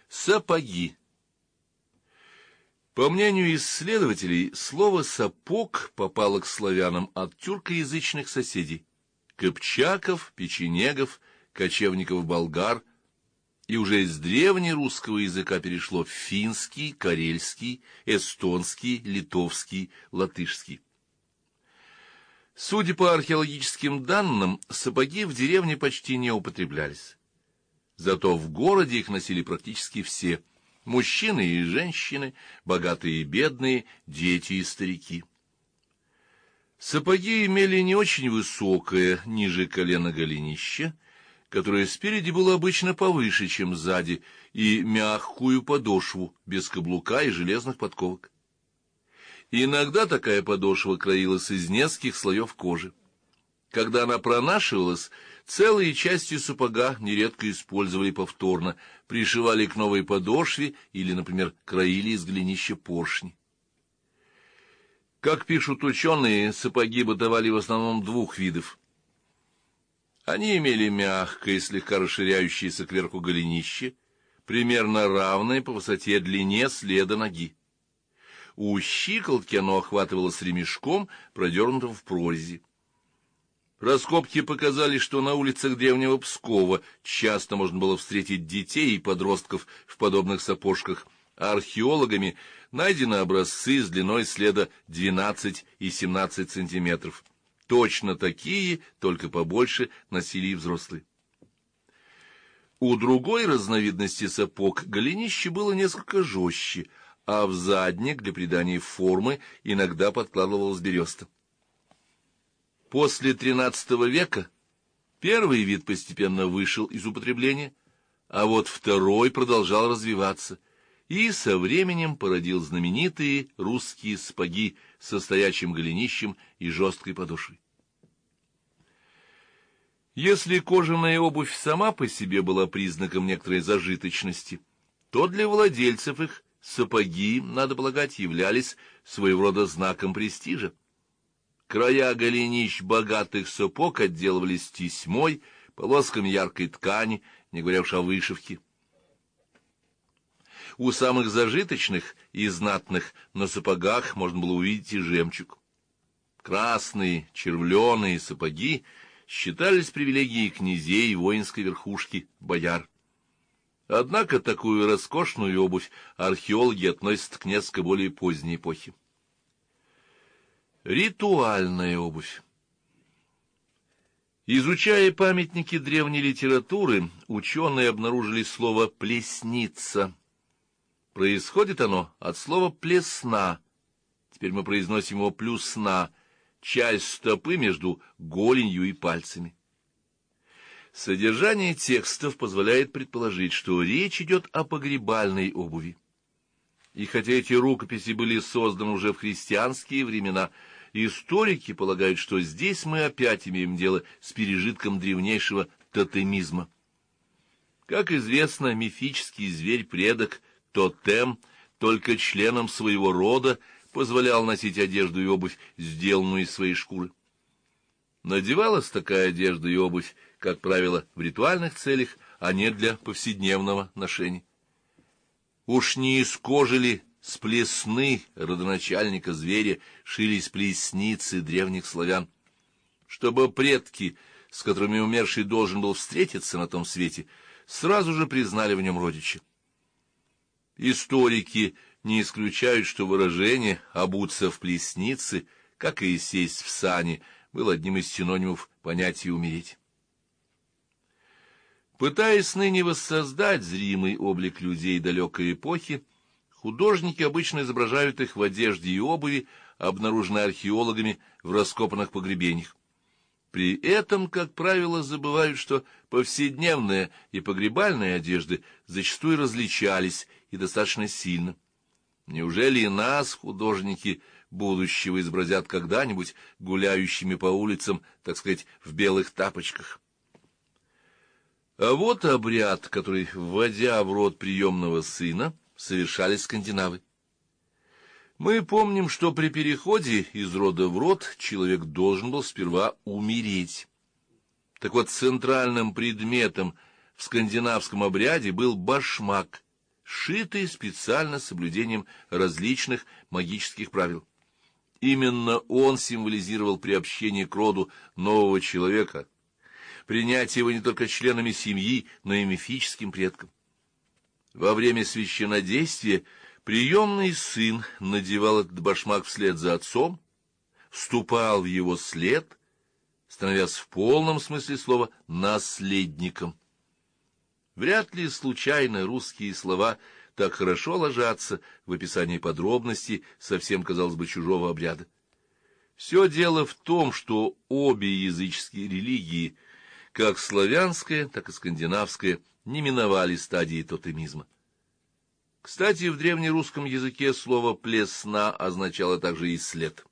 Сапоги. По мнению исследователей, слово «сапог» попало к славянам от тюркоязычных соседей — кыпчаков, печенегов, кочевников-болгар, и уже из древнерусского языка перешло в финский, карельский, эстонский, литовский, латышский. Судя по археологическим данным, сапоги в деревне почти не употреблялись. Зато в городе их носили практически все — мужчины и женщины, богатые и бедные, дети и старики. Сапоги имели не очень высокое, ниже колена голенище, которое спереди было обычно повыше, чем сзади, и мягкую подошву, без каблука и железных подковок. Иногда такая подошва краилась из нескольких слоев кожи. Когда она пронашивалась, целые части сапога нередко использовали повторно, пришивали к новой подошве или, например, краили из голенища поршни. Как пишут ученые, сапоги бытовали в основном двух видов. Они имели мягкое, слегка расширяющееся кверху голенище, примерно равное по высоте длине следа ноги. У щиколотки оно охватывалось ремешком, продернутым в прорези. Раскопки показали, что на улицах древнего Пскова часто можно было встретить детей и подростков в подобных сапожках, а археологами найдены образцы с длиной следа 12 и 17 сантиметров. Точно такие, только побольше, носили и взрослые. У другой разновидности сапог голенище было несколько жестче, а в задник для придания формы иногда подкладывалась береста. После XIII века первый вид постепенно вышел из употребления, а вот второй продолжал развиваться и со временем породил знаменитые русские сапоги со стоячим голенищем и жесткой подошвой. Если кожаная обувь сама по себе была признаком некоторой зажиточности, то для владельцев их сапоги, надо полагать, являлись своего рода знаком престижа. Края голенищ богатых сапог отделывались тесьмой, полосками яркой ткани, не говоря уж о вышивке. У самых зажиточных и знатных на сапогах можно было увидеть и жемчуг. Красные, червленые сапоги считались привилегией князей и воинской верхушки, бояр. Однако такую роскошную обувь археологи относят к несколько более поздней эпохе. Ритуальная обувь. Изучая памятники древней литературы, ученые обнаружили слово «плесница». Происходит оно от слова «плесна». Теперь мы произносим его «плюсна», часть стопы между голенью и пальцами. Содержание текстов позволяет предположить, что речь идет о погребальной обуви. И хотя эти рукописи были созданы уже в христианские времена, историки полагают, что здесь мы опять имеем дело с пережитком древнейшего тотемизма. Как известно, мифический зверь-предок тотем только членам своего рода позволял носить одежду и обувь, сделанную из своей шкуры. Надевалась такая одежда и обувь, как правило, в ритуальных целях, а не для повседневного ношения. Уж не из кожи ли с плесны родоначальника зверя шились плесницы древних славян, чтобы предки, с которыми умерший должен был встретиться на том свете, сразу же признали в нем родича. Историки не исключают, что выражение «обуться в плесницы», как и «сесть в сани», было одним из синонимов понятия «умереть». Пытаясь ныне воссоздать зримый облик людей далекой эпохи, художники обычно изображают их в одежде и обуви, обнаруженной археологами в раскопанных погребениях. При этом, как правило, забывают, что повседневная и погребальная одежды зачастую различались и достаточно сильно. Неужели и нас, художники будущего, изобразят когда-нибудь гуляющими по улицам, так сказать, в белых тапочках? А вот обряд, который, вводя в род приемного сына, совершали скандинавы. Мы помним, что при переходе из рода в род человек должен был сперва умереть. Так вот, центральным предметом в скандинавском обряде был башмак, сшитый специально с соблюдением различных магических правил. Именно он символизировал приобщение к роду нового человека, принятие его не только членами семьи, но и мифическим предком. Во время священнодействия приемный сын надевал этот башмак вслед за отцом, вступал в его след, становясь в полном смысле слова наследником. Вряд ли случайно русские слова так хорошо ложатся в описании подробностей совсем, казалось бы, чужого обряда. Все дело в том, что обе языческие религии, как славянская, так и скандинавская, не миновали стадии тотемизма. Кстати, в древнерусском языке слово «плесна» означало также и «след».